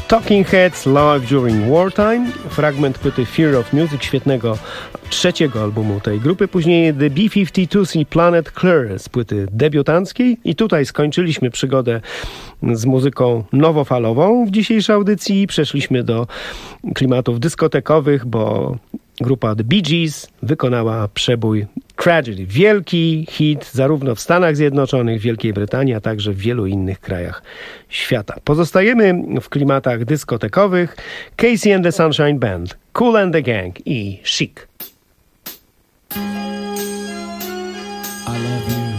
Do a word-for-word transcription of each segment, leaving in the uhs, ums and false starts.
Talking Heads Live During Wartime, fragment płyty Fear of Music, świetnego trzeciego albumu tej grupy, później The B pięćdziesiąt dwa C Planet Clear z płyty debiutanckiej i tutaj skończyliśmy przygodę z muzyką nowofalową. W dzisiejszej audycji przeszliśmy do klimatów dyskotekowych, bo grupa The Bee Gees wykonała przebój Tragedy. Wielki hit zarówno w Stanach Zjednoczonych, Wielkiej Brytanii, a także w wielu innych krajach świata. Pozostajemy w klimatach dyskotekowych. Casey and the Sunshine Band, Kool and the Gang i Chic. I love you.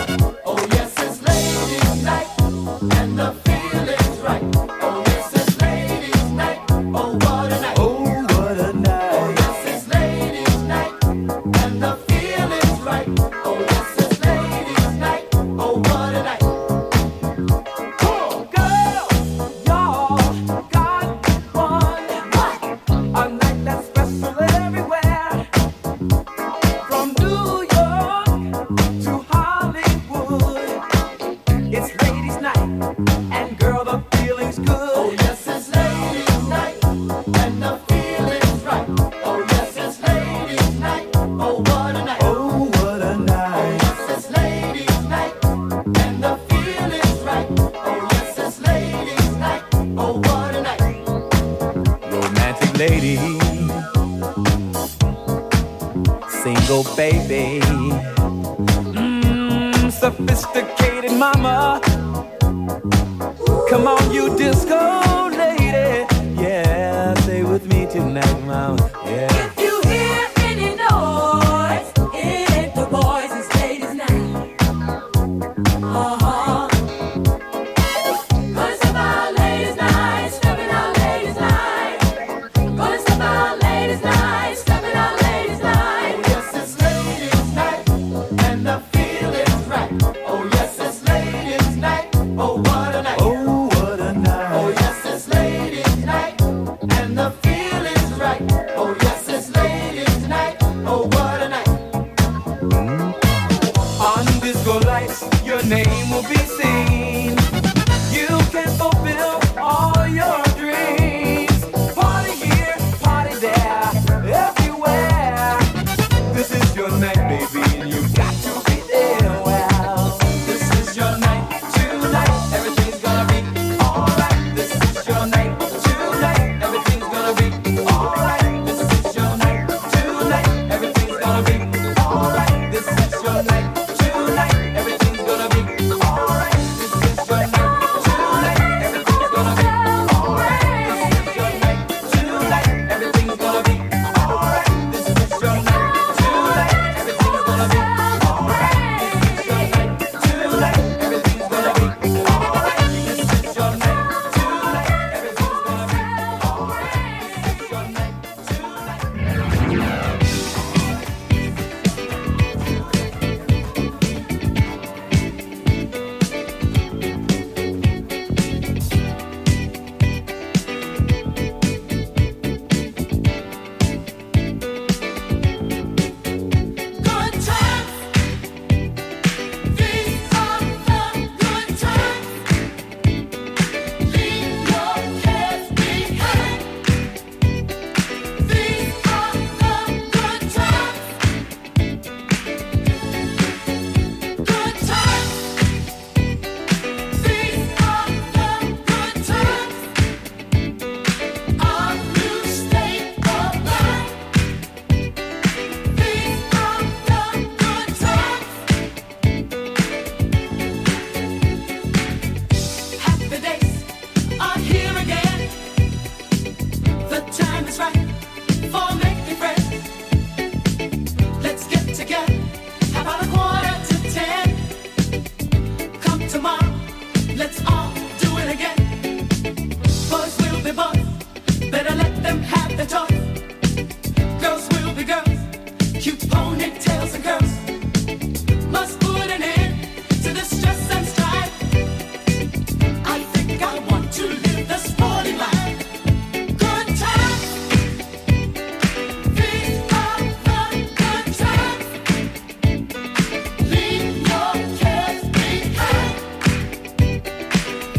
And the feeling's right. Oh, yes, it's late. go, baby. Mmm, sophisticated mama. Come on, you disco lady. Yeah, stay with me tonight, mama. Yeah. If you hear any noise, it ain't the boys, it's ladies' night. Uh-huh. Gonna step out ladies' night, stepping out ladies' night. Gonna step out ladies' night, stepping out ladies' night. Oh yes, it's ladies' night, and the feeling's right. Oh yes, it's ladies' night. Oh what a night. Oh, what a night. Oh yes, it's ladies' night, and the feeling's right. Oh yes, it's ladies' night. Oh what a night. On disco lights, your name will be seen. You can fulfill all your dreams. Party here, party there, everywhere. This is your night, baby, and you've got to be there. Well, this is your night tonight. Everything's gonna be alright. This is your night tonight. Everything's gonna be alright. This is your night tonight. Everything's gonna be alright. This is your night tonight. Everything's gonna be alright. This is your night tonight. Everything's gonna be alright. This is your night tonight. Everything's gonna be alright. This is your night tonight. Everything's gonna be alright. This is your night tonight. Everything's gonna be alright. This is your night tonight. Everything's gonna be alright. This is your night tonight. Good times, these are the good times. Leave your cares behind. These are the good times. Good times, these are the good times. Our new state of life. These are the good times. Happy days are here again. The time is right for making friends. Let's get together. How about a quarter to ten? Come tomorrow, let's all do it again. Boys will be boys, better let them have their toys. Girls will be girls, cute ponytails and curls. Must put an end to the stress and strife. I think I want to live the sporty life. Good times, these are the good times. Leave your cares behind.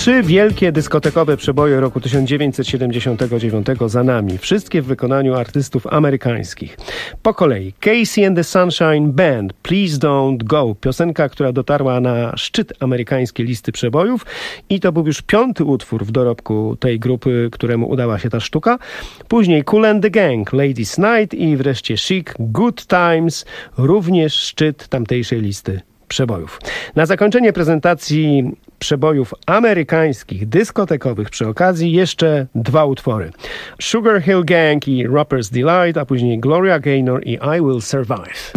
Trzy wielkie dyskotekowe przeboje roku tysiąc dziewięćset siedemdziesiątego dziewiątego za nami. Wszystkie w wykonaniu artystów amerykańskich. Po kolei Casey and the Sunshine Band, Please Don't Go. Piosenka, która dotarła na szczyt amerykańskiej listy przebojów i to był już piąty utwór w dorobku tej grupy, któremu udała się ta sztuka. Później Kool and the Gang, Ladies Night i wreszcie Chic, Good Times, również szczyt tamtejszej listy przebojów. Na zakończenie prezentacji przebojów amerykańskich, dyskotekowych przy okazji jeszcze dwa utwory. Sugar Hill Gang i Rapper's Delight, a później Gloria Gaynor i I Will Survive.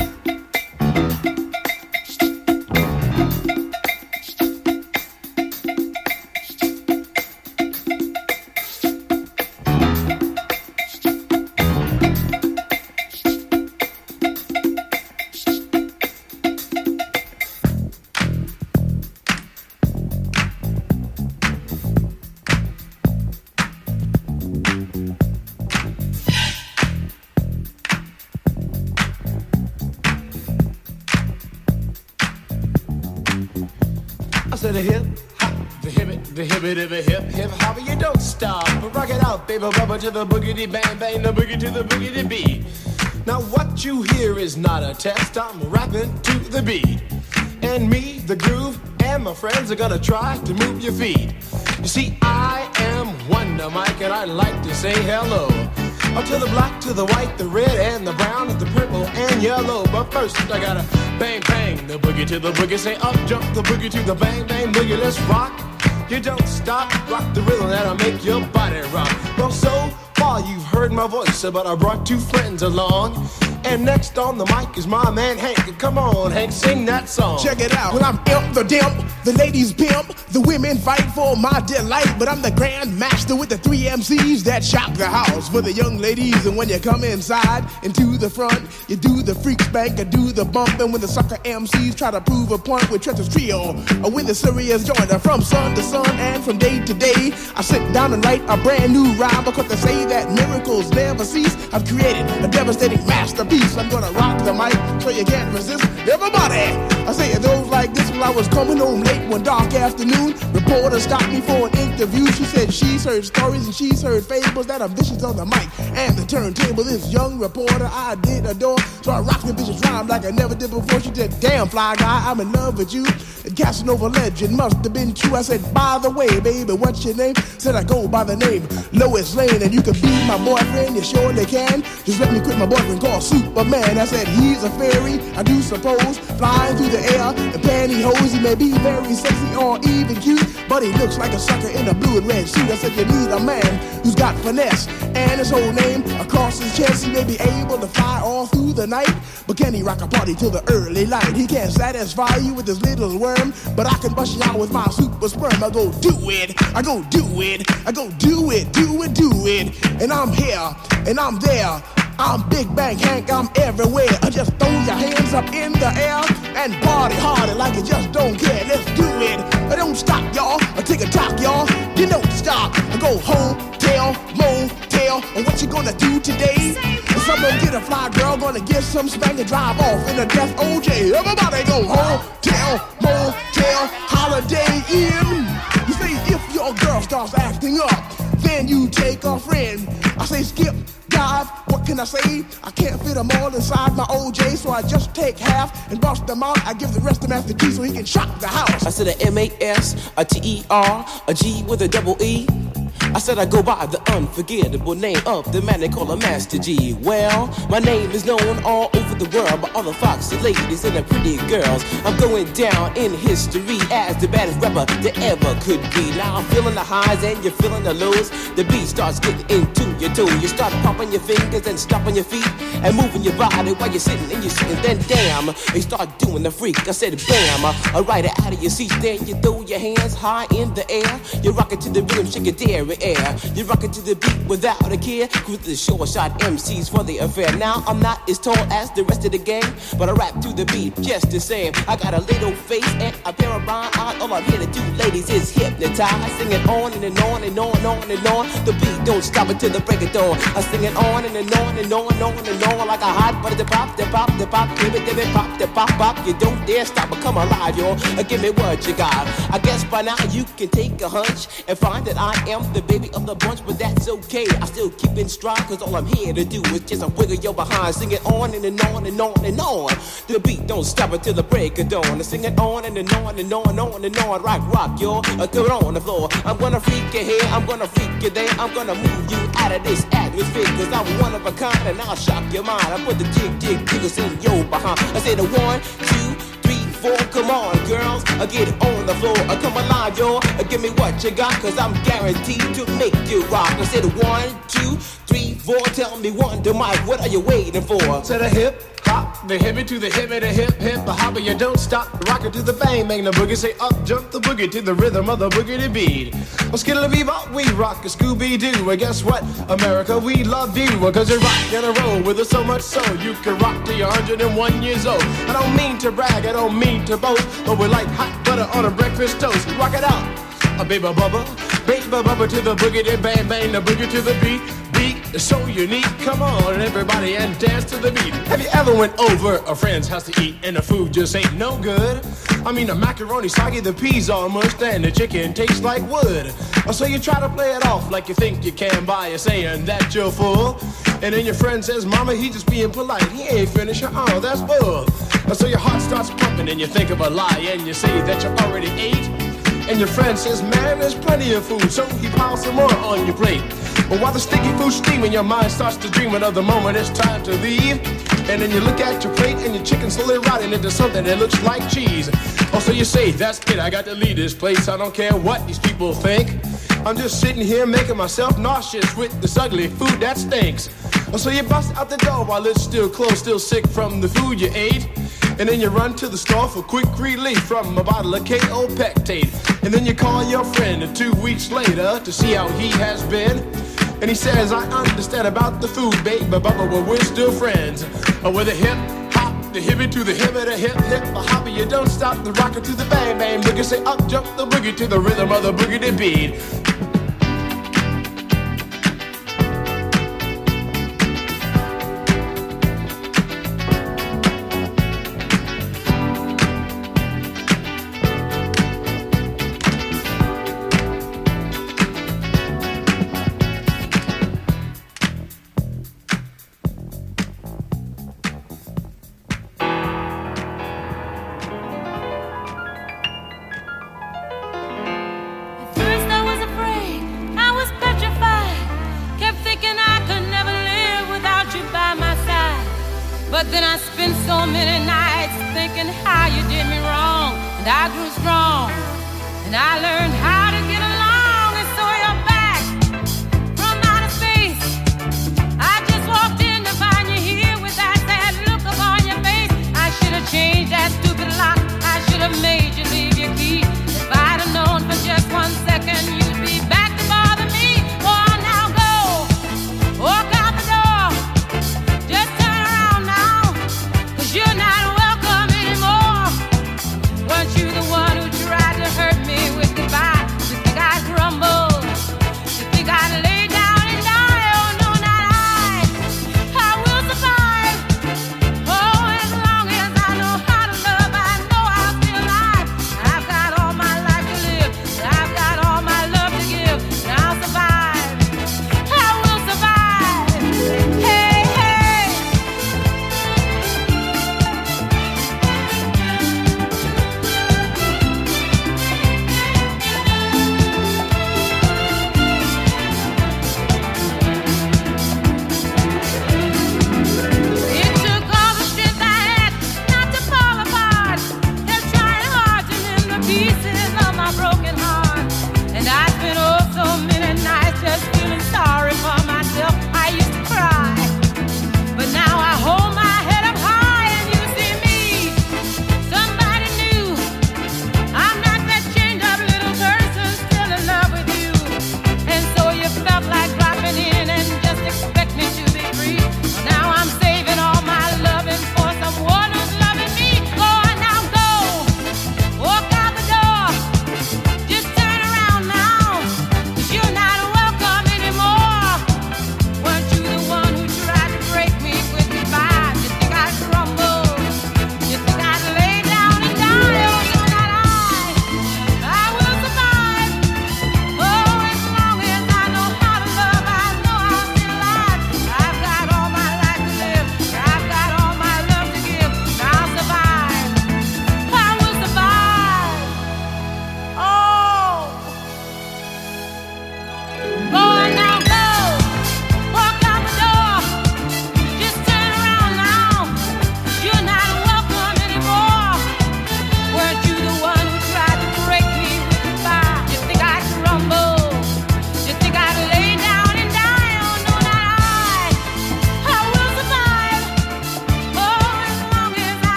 To the hip, hop, the hip, the hip, the hip, hip, hip, hop, you don't stop. Rock it out, baby, rubber to the boogity bang bang, the boogie to the boogity beat. Now what you hear is not a test. I'm rapping to the beat, and me, the groove, and my friends are gonna try to move your feet. You see, I am Wonder Mike, and I like to say hello. Up to the black, to the white, the red, and the brown, and the purple, and yellow. But first, I gotta bang, bang, the boogie to the boogie. Say up, jump the boogie to the bang, bang, boogie. Let's rock. You don't stop, rock the rhythm that'll make your body rock. Well, so far you've heard my voice, but I brought two friends along. And next on the mic is my man Hank. Come on, Hank, sing that song. Check it out. Well, I'm imp the dimp, the ladies pimp, the women fight for my delight. But I'm the grand master with the three M Cs that shock the house for the young ladies. And when you come inside and to the front, you do the freak spank or do the bump. And when the sucker M Cs try to prove a point with Treacher's Trio, or with the serious joiner from sun to sun and from day to day, I sit down and write a brand new rhyme because they say that miracles never cease. I've created a devastating masterpiece. I'm gonna rock the mic so you can't resist. Everybody, I say it goes like this. When I was coming home late one dark afternoon, reporter stopped me for an interview. She said she's heard stories and she's heard fables that are vicious on the mic and the turntable. This young reporter I did adore, so I rocked the vicious rhyme like I never did before. She said, damn fly guy, I'm in love with you. The Casanova legend must have been true. I said, by the way, baby, what's your name? Said I go by the name Lois Lane, and you can be my boyfriend, you surely can. Just let me quit my boyfriend called Superman. I said, he's a fairy, I do suppose, flying through the air in pantyhose. He may be very sexy or even cute, but he looks like a sucker in a blue and red suit. I said, you need a man who's got finesse, and his whole name across his chest. He may be able to fly all through the night, but can he rock a party till the early light? He can't satisfy you with his little worm, but I can bust you out with my super sperm. I go do it, I go do it, I go do it, do it, do it. And I'm here, and I'm there. I'm Big Bang Hank, I'm everywhere. I just throw your hands up in the air and party harder like you just don't care. Let's do it. I don't stop, y'all. I take a talk, y'all. You don't stop. I go hotel, motel. And what you gonna do today? Some gonna get a fly girl, gonna get some spank and drive off in a death O J. Everybody go hotel, motel, holiday inn. You say if your girl starts acting up, then you take a friend. I say skip, dive, what can I say? I can't fit them all inside my O J, so I just take half and bust them out. I give the rest of them Master G so he can shock the house. I said a M A S, a T E R, a G with a double E. I said I go by the unforgettable name of the man they call a Master G. Well, my name is known all over the world by all the foxy ladies and the pretty girls. I'm going down in history as the baddest rapper that ever could be. Now I'm feeling the highs and you're feeling the lows. The beat starts getting into your toe. You start popping your fingers and stomping your feet and moving your body while you're sitting and you're sitting. Then damn, they start doing the freak. I said bam, I ride it out of your seat. Then you throw your hands high in the air. You rock it to the rhythm, shake it there. air. You rock it to the beat without a care. Cruise the short shot M Cs for the affair. Now I'm not as tall as the rest of the gang, but I rap to the beat just the same. I got a little face and a pair of rhyme eyes. All I'm here to do, ladies, is hypnotize. Sing it on and, and on and on and on and on. The beat don't stop until the break of dawn. I sing it on and, and on and on and on and on like a hot butter. The pop, the pop, the pop, give it, give it, pop, the pop, pop. You don't dare stop or come alive, yo. Uh, give me what you got. I guess by now you can take a hunch and find that I am the baby of the bunch, but that's okay. I still keep in stride, cause all I'm here to do is just a wiggle your behind. Sing it on and, and on and on and on. The beat don't stop until the break of dawn. I sing it on and, and on and on and on and on. Rock, rock, yo. Uh, throw it on the floor. I'm gonna freak you here, I'm gonna freak you there. I'm gonna move you out of this atmosphere, cause I'm one of a kind and I'll shock your mind. I put the jig, jig, jiggles in your behind. I say the one, two, three, four. Come on, girls, I get on the floor. I come alive, yo. Uh, give me what you got, cause I'm guaranteed to make you rock. I say the one, two, three, four. Tell me one, to Mike, what are you waiting for? To the hip hop, the hippie to the hippie, the hip hip, the hopper, you don't stop. Rock it to the bang, bang the boogie. Say up, jump the boogie to the rhythm of the boogie to beat. Well, skittle bebop, we rock a Scooby Doo. And guess what, America, we love you. Cause you rock and a roll with us so much so you can rock till you're one hundred and one years old. I don't mean to brag, I don't mean to boast, but we're like hot butter on a breakfast toast. Rock it out, a baby bubba, baby bubba to the boogie, then bang bang the boogie to the beat. Beat is so unique. Come on, everybody, and dance to the beat. Have you ever went over a friend's house to eat and the food just ain't no good? I mean, the macaroni soggy, the peas all mushed, and the chicken tastes like wood. So you try to play it off like you think you can by saying that you're full. And then your friend says, Mama, he just being polite. He ain't finished. Oh, that's bull. So your heart starts pumping and you think of a lie and you say that you already ate. And your friend says, man, there's plenty of food, so he piles some more on your plate. But while the sticky food's steaming, your mind starts to dream of the moment it's time to leave. And then you look at your plate and your chicken's slowly rotting into something that looks like cheese. Oh, so you say, that's it, I got to leave this place. I don't care what these people think. I'm just sitting here making myself nauseous with this ugly food that stinks. Oh, so you bust out the door while it's still closed, still sick from the food you ate. And then you run to the store for quick relief from a bottle of K O Pectate. And then you call your friend two weeks later to see how he has been. And he says, I understand about the food, babe, but but we're still friends. Uh, with a hip hop, the hippie to the hippie, the hip hip, the hopper, you don't stop, the rocker to the bang bang boogie. Say up, jump the boogie to the rhythm of the boogie to beat. But then I spent so many nights thinking how you did me wrong. And I grew strong, and I learned how to get along. And so you're back from outer space. I just walked in to find you here with that sad look upon your face. I should have changed that stupid lock. I should have made you leave your key. If I'd have known for just one second you'd be back to bother me. Oh, now go, walk out the door. Just turn around now, 'cause you're not welcome anymore. Weren't you the one who tried to hurt me with goodbye?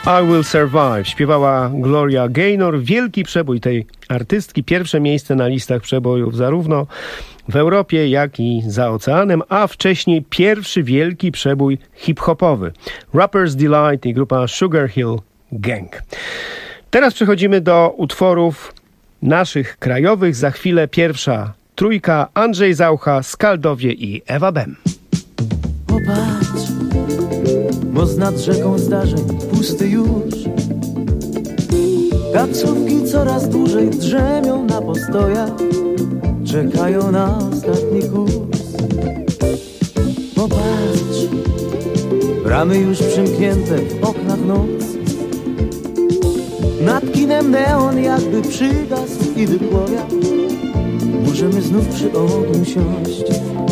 I Will Survive śpiewała Gloria Gaynor. Wielki przebój tej artystki, pierwsze miejsce na listach przebojów zarówno w Europie, jak i za oceanem, a wcześniej pierwszy wielki przebój hip-hopowy. Rapper's Delight i grupa Sugar Hill Gang. Teraz przechodzimy do utworów naszych krajowych. Za chwilę pierwsza trójka: Andrzej Zaucha, Skaldowie i Ewa Bem. Popatrz, most nad rzeką zdarzeń pusty już. Taksówki coraz dłużej drzemią na postojach, czekają na ostatni kurs. Popatrz, bramy już przymknięte, w oknach noc. Nad kinem neon jakby przygasł i wypłowiał. Możemy znów przy ogniu siąść.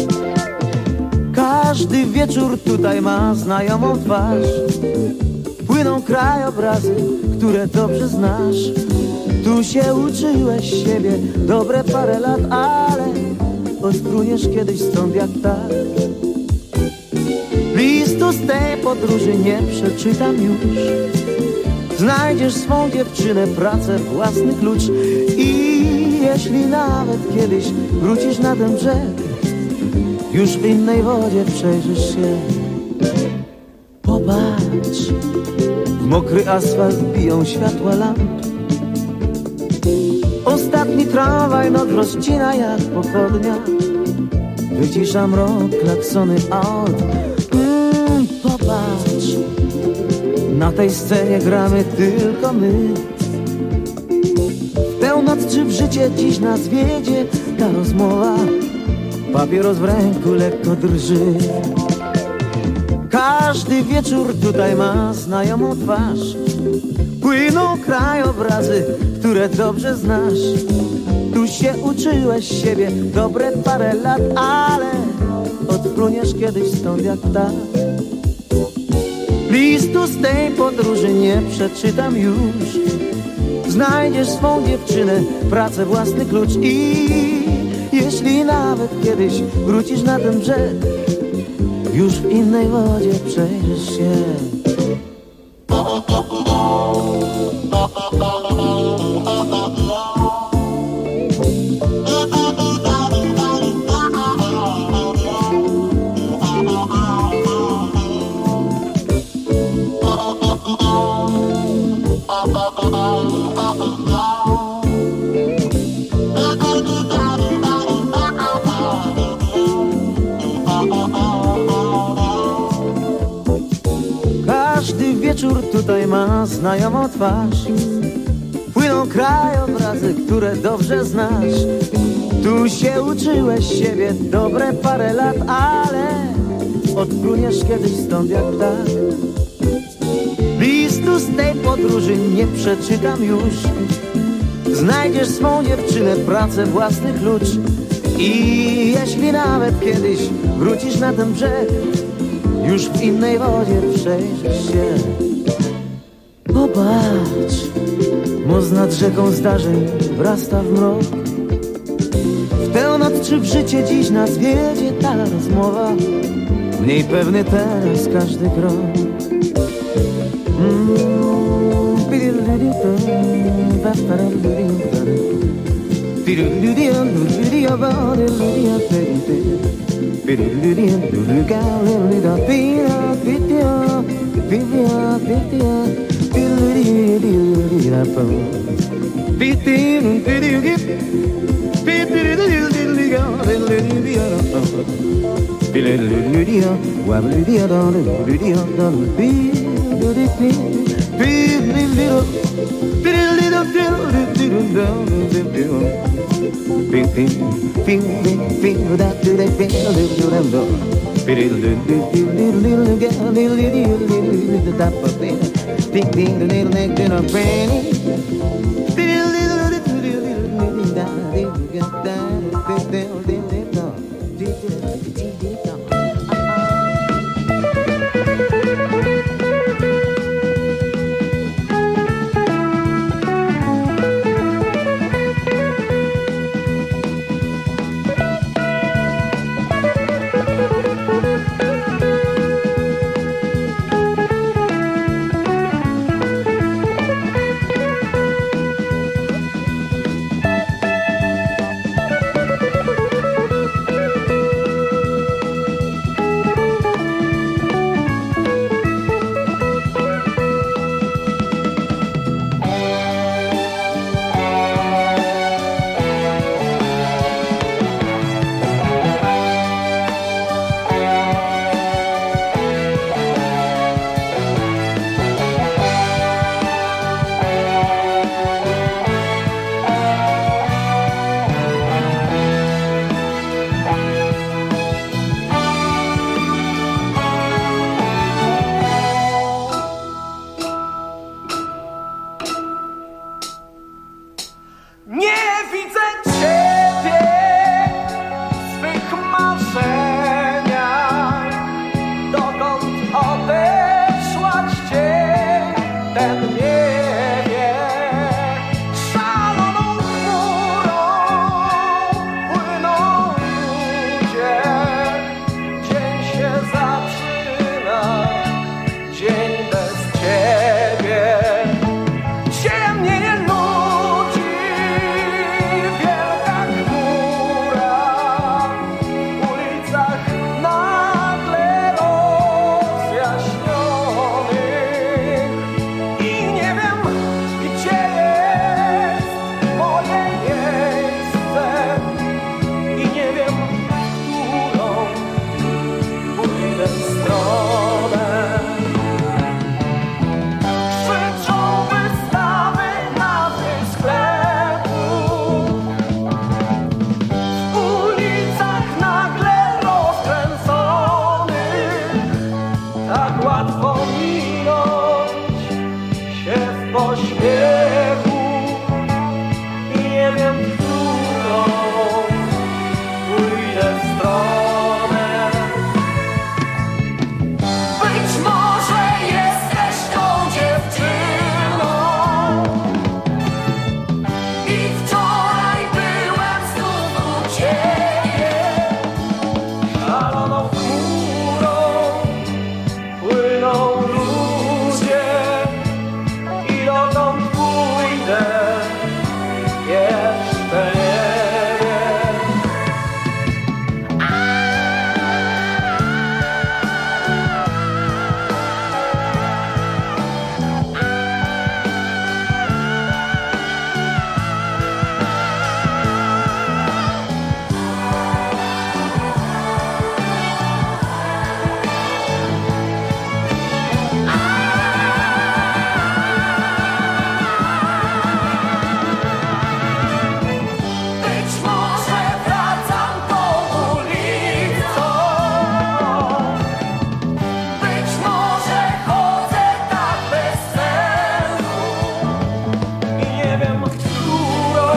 Każdy wieczór tutaj ma znajomą twarz. Płyną krajobrazy, które dobrze znasz. Tu się uczyłeś siebie dobre parę lat, ale odfruniesz kiedyś stąd jak tak. Listu z tej podróży nie przeczytam już. Znajdziesz swą dziewczynę, pracę, własny klucz. I jeśli nawet kiedyś wrócisz na ten brzeg, już w innej wodzie przejrzysz się. Popatrz, w mokry asfalt biją światła lamp. Ostatni tramwaj noc rozcina jak pochodnia. Wycisza mrok, klaksony aut. mm, Popatrz, na tej scenie gramy tylko my. W tę noc czy w życie dziś nas wiedzie ta rozmowa. Papieros w ręku lekko drży. Każdy wieczór tutaj ma znajomą twarz. Płyną krajobrazy, które dobrze znasz. Tu się uczyłeś siebie dobre parę lat, ale odpłyniesz kiedyś stąd jak ptak. Listu z tej podróży nie przeczytam już. Znajdziesz swą dziewczynę, pracę, własny klucz. I jeśli nawet kiedyś wrócisz na ten brzeg, już w innej wodzie przejrzysz się. Każdy wieczór tutaj ma znajomą twarz. Płyną krajobrazy, które dobrze znasz. Tu się uczyłeś siebie dobre parę lat, ale odpłyniesz kiedyś stąd jak ptak. Listu z tej podróży nie przeczytam już. Znajdziesz swą dziewczynę, pracę, własny klucz. I jeśli nawet kiedyś wrócisz na ten brzeg, już w innej wodzie przejrzysz się. Popatrz, most nad rzeką zdarzeń wrasta w mrok. W tę noc czy w życie dziś nas wiedzie ta rozmowa. Mniej pewny teraz każdy krok. ten nie wie. Szaloną chmurą płyną ludzie, dzień się zaczyna, dzień bez ciebie. Ciemnieje ludzi, wielka chmura, w ulicach nagle rozjaśnionych i nie wiem, gdzie jest moje miejsce i nie wiem, w którą pójdę stronę. Krzyczą wystawy nazwy sklepów, w ulicach nagle rozkręconych, tak łatwo minąć się w pośpiechu i nie wiem, w którą pójdę stronę. Być może jesteś tą dziewczyną i wczoraj byłem znów u ciebie. Szaloną chmurą płyną ludzie i dokąd pójdę jeszcze nie wiem. Być może wracam tą ulicą, być może chodzę tak bez celu i nie wiem, w którą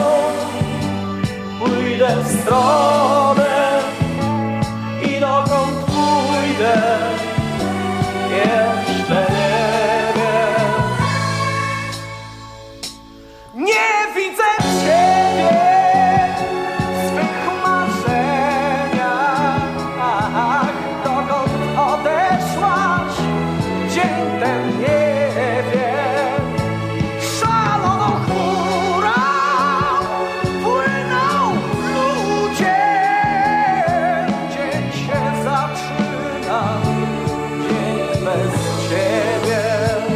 pójdę stronę i dokąd pójdę jeszcze nie wiem. Nie widzę ciebie w swych marzeniach, dokąd odeszłaś, dzień ten nie wiem. Szaloną chmurą płyną ludzie, dzień się zaczyna, dzień bez ciebie.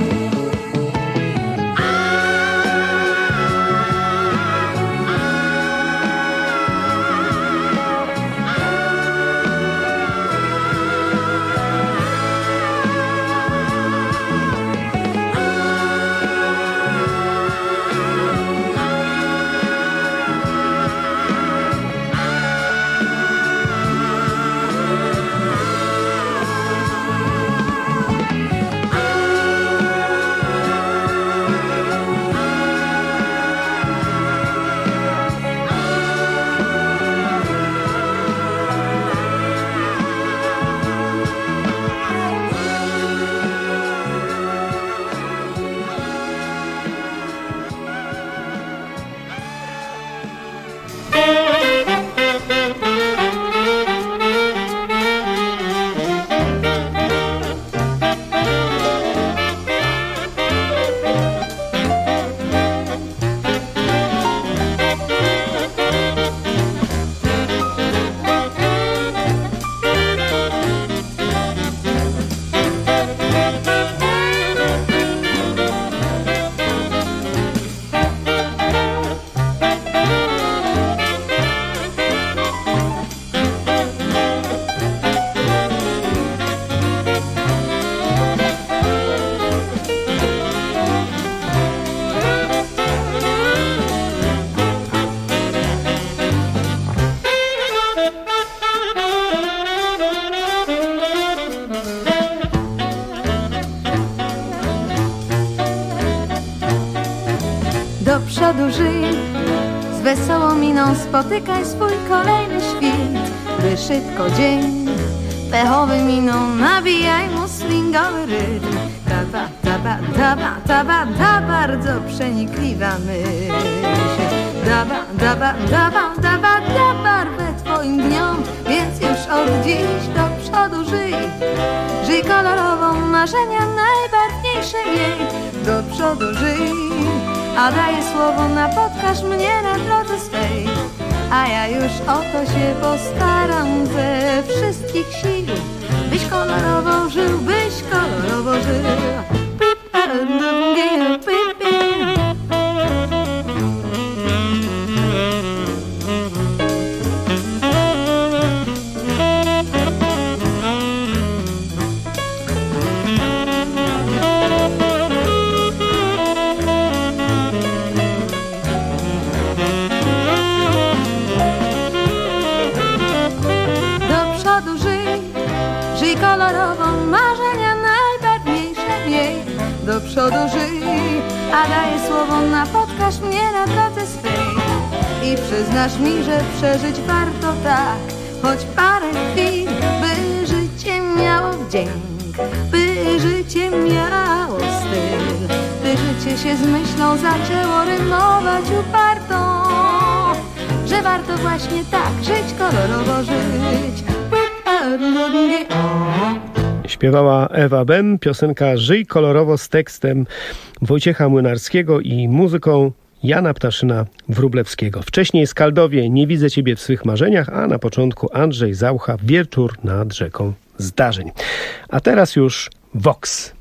Do przodu żyj, z wesołą miną spotykaj swój kolejny świt. By szybko dzień pechowy miną, nabijaj mu swingowy rytm. Ta ta ta daba, daba, daba, da, bardzo przenikliwa myśl. Daba, daba, daba, daba, da barwę twoim dniom, więc już od dziś do przodu żyj. Żyj kolorową, marzenia najbarwniejsze miej. Do przodu żyj, a daję słowo, napotkasz mnie na drodze swej. A ja już o to się postaram ze wszystkich sił, byś kolorowo żył, byś kolorowo żył. Kolorową, marzenia najbarwniejsze miej. Do przodu żyj, a daję słowo, napotkasz mnie na drodze swej. I przyznasz mi, że przeżyć warto tak, choć parę chwil, by życie miało wdzięk, by życie miało styl, by życie się z myślą zaczęło rymować upartą, że warto właśnie tak żyć, kolorowo żyć. Śpiewała Ewa Ben, piosenka Żyj kolorowo z tekstem Wojciecha Młynarskiego i muzyką Jana Ptaszyna-Wróblewskiego. Wcześniej Skaldowie, Nie widzę ciebie w swych marzeniach, a na początku Andrzej Zaucha, Wieczór nad rzeką zdarzeń. A teraz już Vox.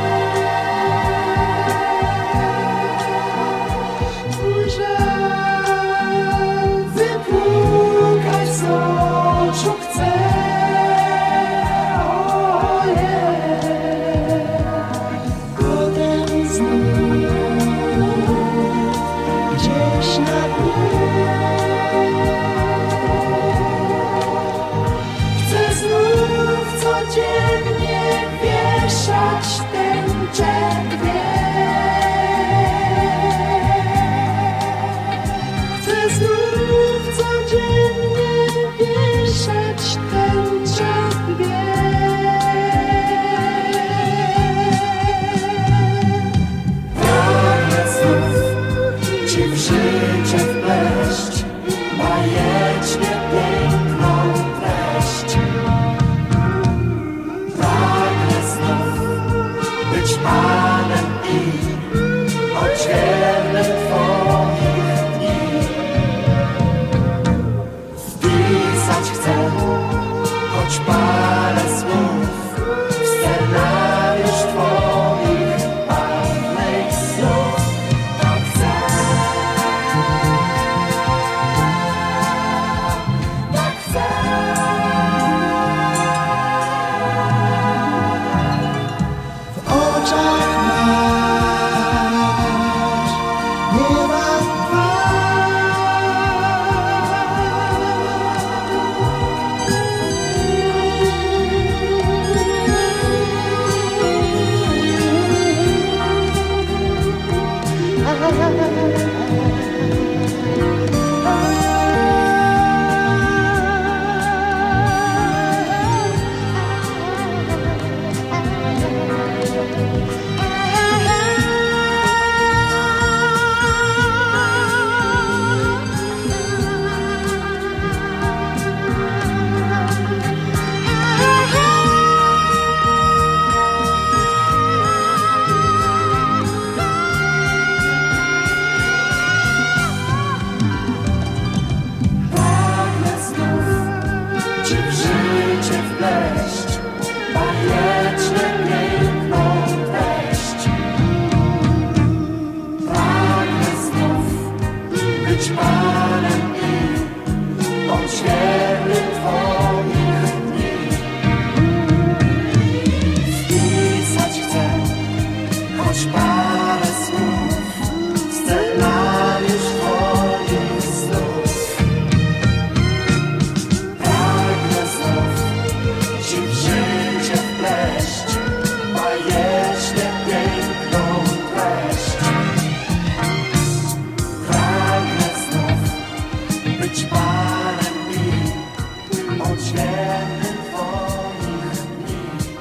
Spojrzę być Panem i odświetleń Twoich dni. Wpisać chcę choć parę słów, scenariusz Twoich snów. Pragnę znów Ci w życie wpleść bajecznie piękną treść. Pragnę znów być Panem i odświetnym Twoich dni.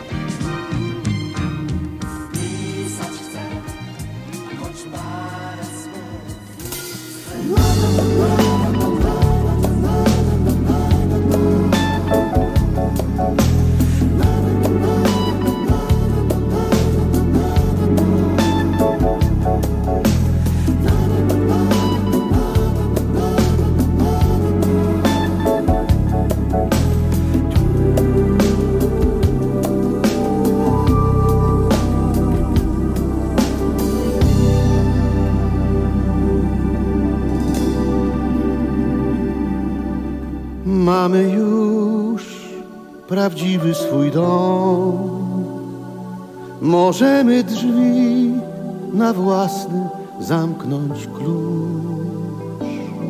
Pisać chcę choć parę słów. Mamy już prawdziwy swój dom. Możemy drzwi na własny zamknąć klucz.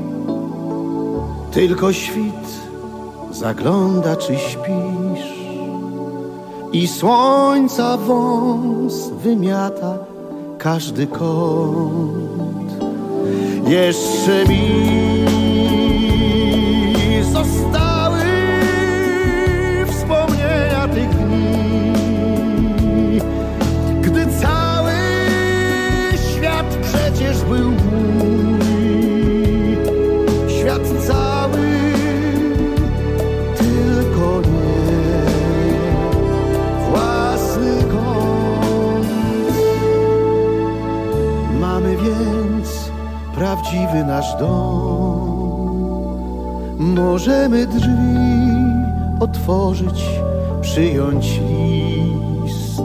Tylko świt zagląda, czy śpisz, i słońca wąs wymiata każdy kąt. Jeszcze mi zostały wspomnienia tych dni, gdy cały świat przecież był mój. Świat cały, tylko nie własny kąt. Mamy więc prawdziwy nasz dom. Możemy drzwi otworzyć, przyjąć list,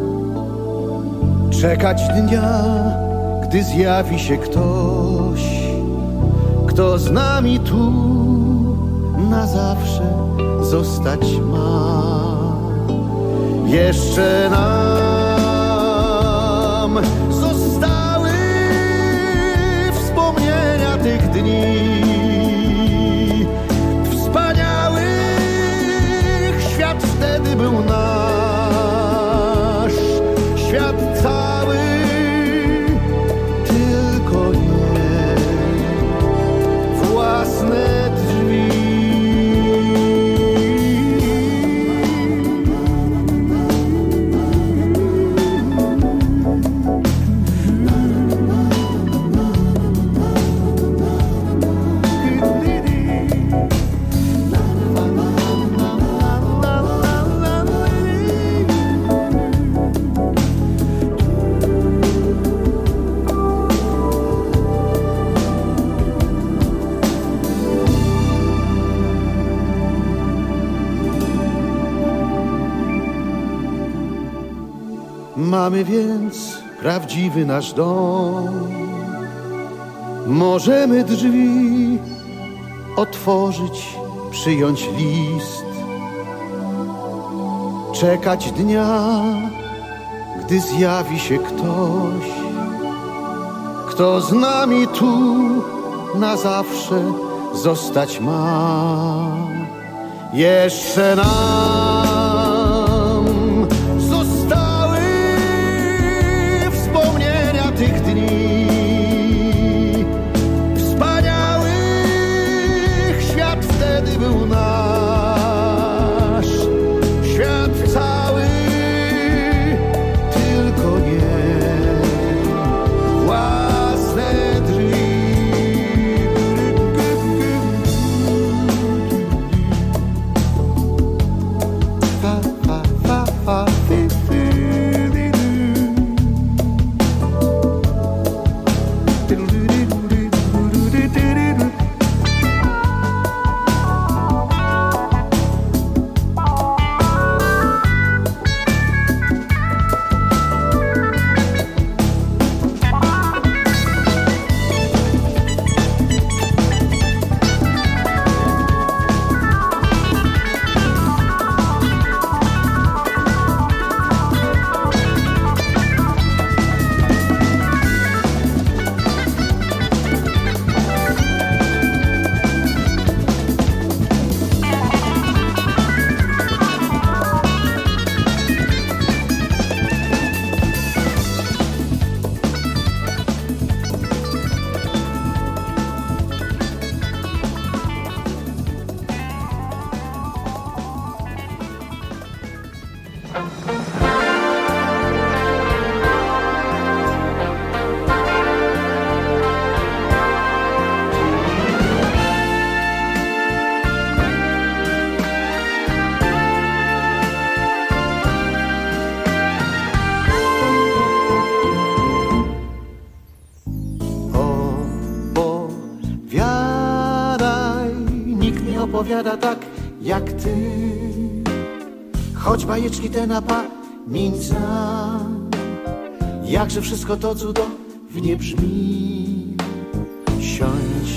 czekać dnia, gdy zjawi się ktoś, kto z nami tu na zawsze zostać ma. Jeszcze nam zostały wspomnienia tych dni, wtedy był nasz. Świat cały, tylko nie własne drzwi. Mamy więc prawdziwy nasz dom. Możemy drzwi otworzyć, przyjąć list, czekać dnia, gdy zjawi się ktoś, kto z nami tu na zawsze zostać ma. Jeszcze nam tych dni wspaniałych. Świat wtedy był nasz. Świat cały, tylko nie własne drzwi. opowiada tak jak ty. Choć bajeczki te na pamięć znam, jakże wszystko to cudownie brzmi. Siądź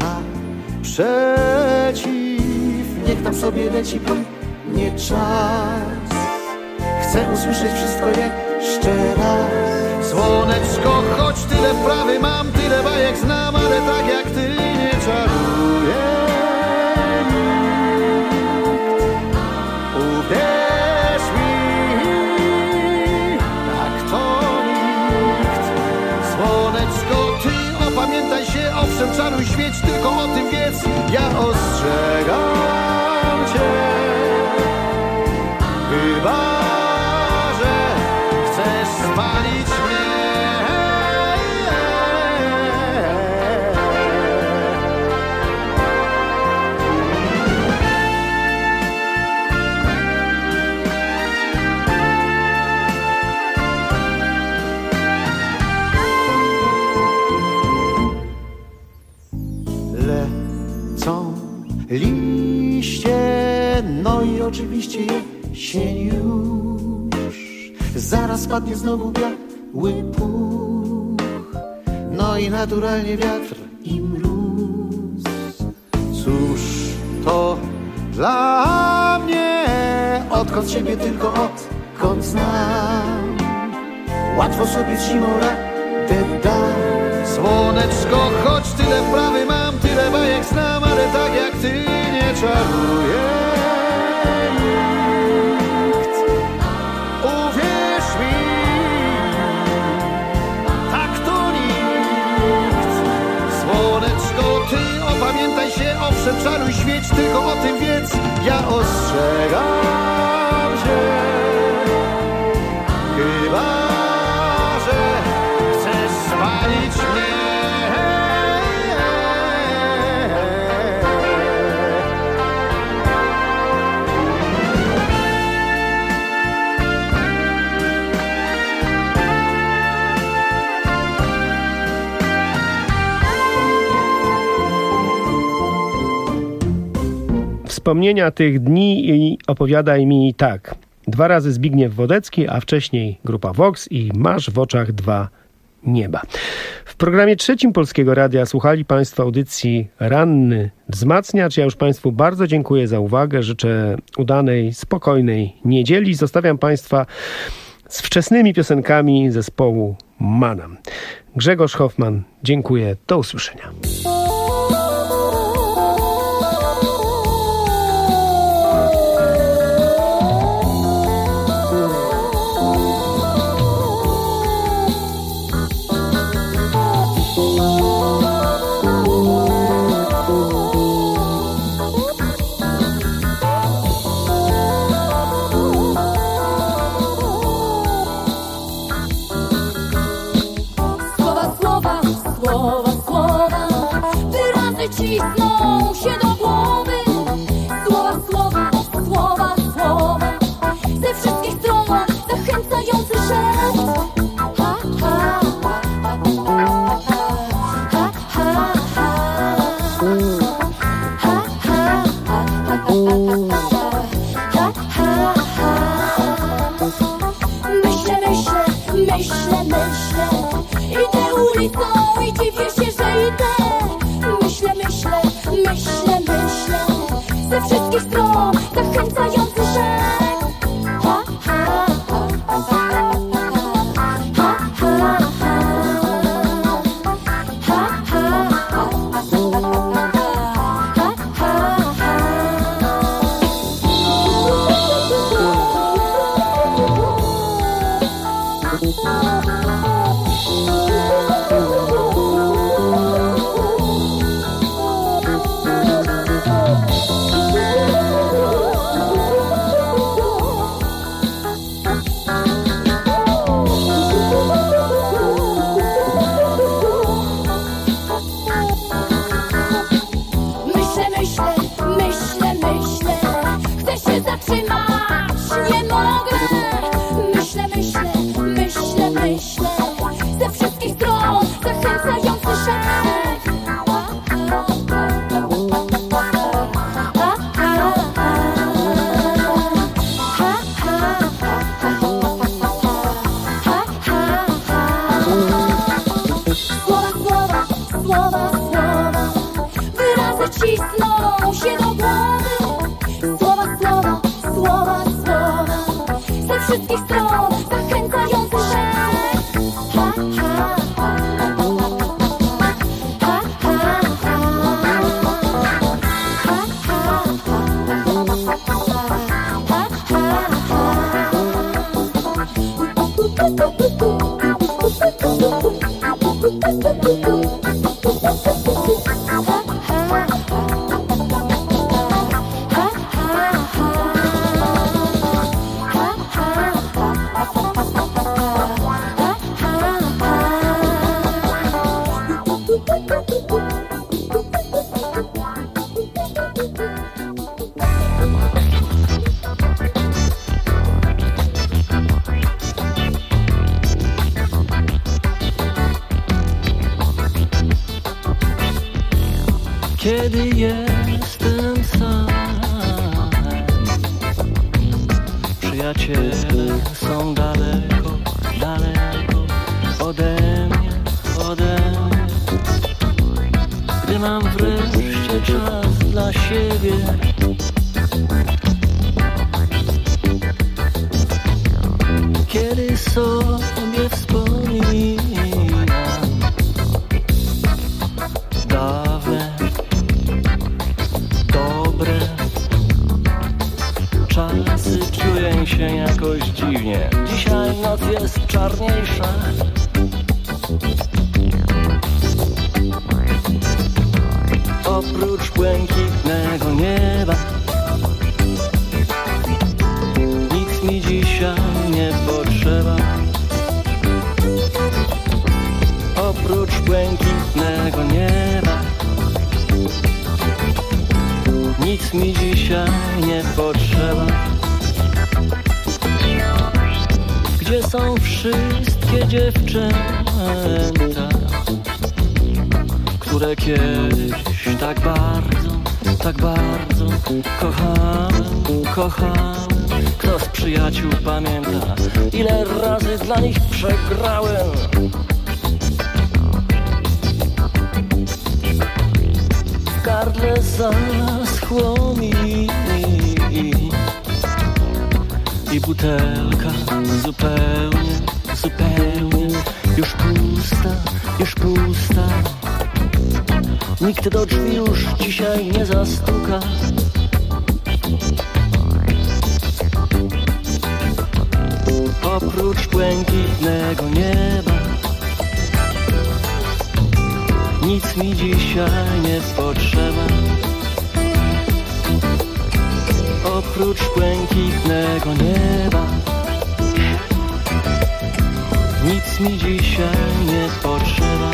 naprzeciw, niech tam sobie leci płynie czas. Chcę usłyszeć wszystko jeszcze raz. Słoneczko, choć tyle wprawy mam, tyle bajek znam, ale tak jak ty nie czaruję. Uwierz mi, tak to nikt. Słoneczko, ty opamiętaj się, owszem czaruj świeć, tylko o tym wiedz, ja ostrzegam cię. Chyba spalić mnie. Lecą liście, no i oczywiście jesień już. Zaraz padnie znowu biały puch, no i naturalnie wiatr i mróz. Cóż to dla mnie, odkąd ciebie tylko odkąd znam, łatwo sobie z zimą radę dam. Słoneczko, choć tyle wprawy mam, tyle bajek znam, ale tak jak ty nie czaruję. Pamiętaj się, owszem czaruj świeć, tylko o tym wiedz, ja ostrzegam cię. Chyba że chcesz spalić mnie. Wspomnienia tych dni i opowiadaj mi tak. Dwa razy Zbigniew Wodecki, a wcześniej grupa Vox i Masz w oczach dwa nieba. W programie trzecim Polskiego Radia słuchali Państwo audycji Ranny Wzmacniacz. Ja już Państwu bardzo dziękuję za uwagę. Życzę udanej, spokojnej niedzieli. Zostawiam Państwa z wczesnymi piosenkami zespołu Manam. Grzegorz Hoffman, dziękuję. Do usłyszenia. Cisną się do głowy. Słowa, słowa, słowa, słowa, ze wszystkich stron zachęcający szept. Ha, ha, ha, ha, ha, ha, ha, ha, ha, ha. Myślę, myślę, myślę, myślę, idę ulicą i dziwię się, że idę. Myślę, myślę, myślę, myślę, ze wszystkich stron zachęcający szept. Ha, ha, ha, ha, ha, ha, ha, cisną się do głowy. Słowa, słowa, słowa, słowa, ze wszystkich stron zachęcający szept. Ha, ha, ha, ha, ha, Kiedy jestem sam, przyjaciele są daleko, daleko ode mnie, ode mnie. Gdy mam wreszcie czas dla siebie, kiedy sobie wspominam dawne, dobre czasy, czuję się jakoś dziwnie. Dzisiaj noc jest czarniejsza. Oprócz błękitnego nieba nic mi dzisiaj nie potrzeba. Oprócz błękitnego nieba nic mi dzisiaj nie potrzeba. Gdzie są wszystkie dziewczęta, które kiedyś tak bardzo, tak bardzo kochałem, kochałem? Kto z przyjaciół pamięta, ile razy dla nich przegrałem? W gardle zaschło mi i butelka zupełnie, zupełnie już pusta, już pusta. Nikt do drzwi już dzisiaj nie zastuka. Oprócz błękitnego nieba nic mi dzisiaj nie potrzeba. Oprócz błękitnego nieba nic mi dzisiaj nie potrzeba.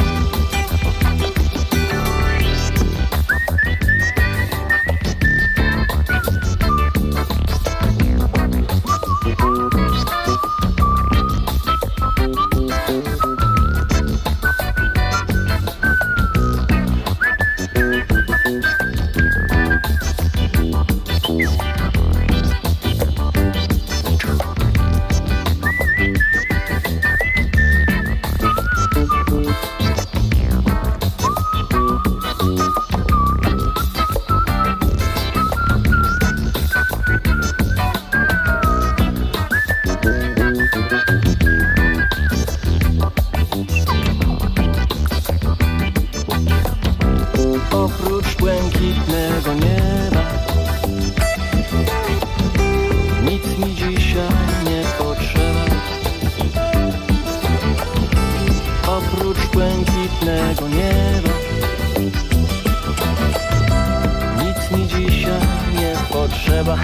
Oprócz błękitnego nieba nic mi dzisiaj nie potrzeba. Oprócz błękitnego nieba nic mi dzisiaj nie potrzeba.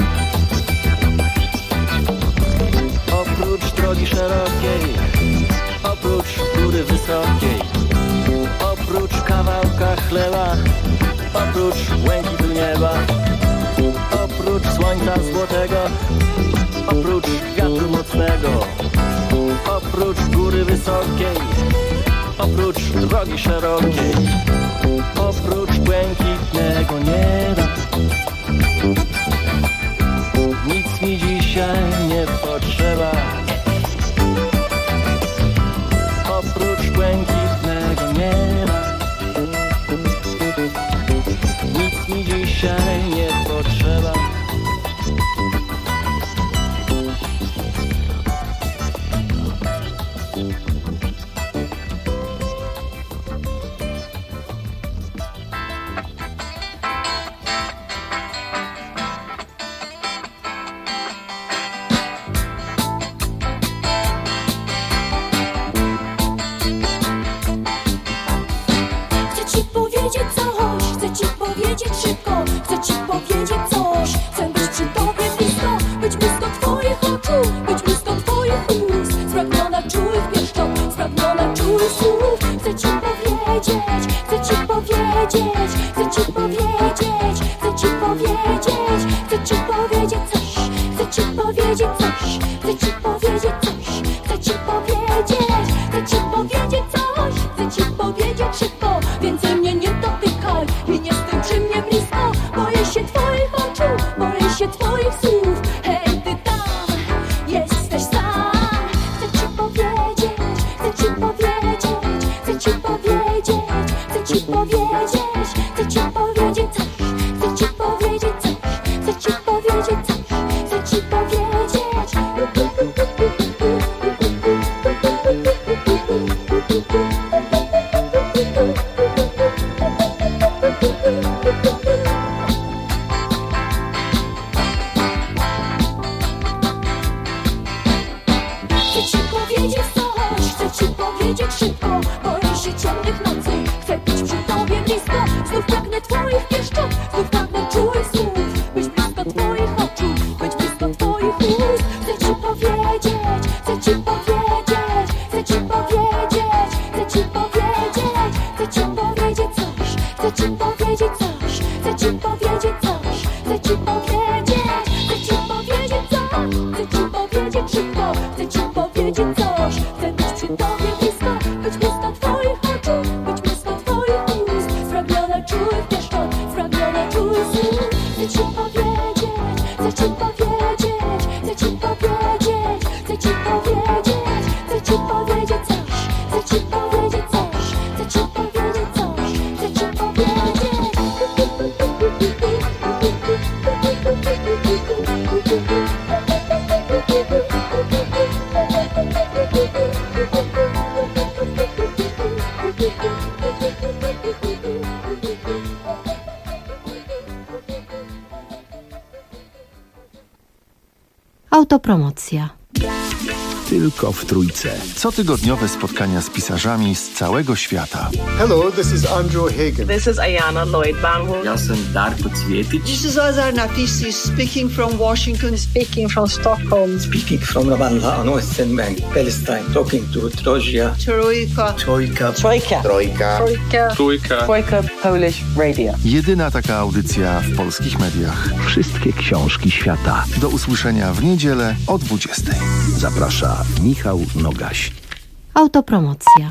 Oprócz drogi szerokiej, oprócz góry wysokiej, oprócz kawałka chleba, oprócz błękitu nieba, oprócz słońca złotego, oprócz wiatru mocnego, oprócz góry wysokiej, oprócz drogi szerokiej, oprócz błękitnego nieba nic mi dzisiaj nie potrzeba. Oprócz błękitnego nieba nic mi dzisiaj nie potrzeba. Chcę ci powiedzieć coś, chcę ci powiedzieć szybko, chcę ci powiedzieć coś. Chcę być przy tobie blisko, być blisko twoich oczu, być blisko twoich ust. Spragniona czułych pieszczot, spragniona czułych słów. Chcę ci powiedzieć, chcę ci powiedzieć, chcę ci powiedzieć, chcę ci powiedzieć, chcę ci powiedzieć coś, chcę ci powiedzieć coś, chcę ci powiedzieć coś, chcę ci powiedzieć, chcę ci powiedzieć coś, chcę ci powiedzieć szybko. Więcej mnie nie dotykaj i nie stój przy mnie blisko. Boję się twoich oczu, boję się twoich słów. Hej, ty tam, jesteś sam. Chcę ci powiedzieć, chcę ci powiedzieć, chcę ci powiedzieć, chcę ci powiedzieć, chcę ci powiedzieć coś, chcę ci powiedzieć coś, chcę ci powiedzieć coś, chcę ci powiedzieć. Chcę ci powiedzieć coś, chcę ci powiedzieć szybko. Boję się ciemnych nocy, chcę być przy tobie blisko. Znów pragnę twoich pieszczot, znów pragnę czułych słów. Być blisko twoich oczu, być blisko twoich ust. Chcę ci powiedzieć, chcę ci powiedzieć, chcę ci powiedzieć, chcę ci powiedzieć, chcę ci powiedzieć coś, chcę ci powiedzieć coś, chcę ci powiedzieć coś, chcę ci powiedzieć, chcę ci powiedzieć coś, chcę ci powiedzieć szybko, chcę ci powiedzieć coś. Chcę być przy tobie blisko, być blisko twoich oczu, być blisko twoich ust. Spragniona czułych pieszczot, spragniona czułych słów. Chcę ci powiedzieć, chcę ci powiedzieć, chcę ci powiedzieć, chcę ci powiedzieć, chcę ci powiedzieć coś, chcę ci powiedzieć coś, chcę ci powiedzieć coś, chcę ci powiedzieć. Autopromocja. Tylko w Trójce. Cotygodniowe spotkania z pisarzami z całego świata. Hello, this is Andrew Hagen. This is Ayana Lloyd Banwell. Ja sam Darko Cvjetić. This is Azar Nafisi speaking from Washington, speaking from Stockholm, speaking from Ramallah, Northern Bank, Palestine, talking to Trojia. Trojka. Trojka. Trojka. Trojka. Trojka. Trojka. Trojka Polish Radio. Jedyna taka audycja w polskich mediach. Wszystkie książki świata. Do usłyszenia w niedzielę o dwudziestej. Zaprasza Michał Nogaś. Autopromocja.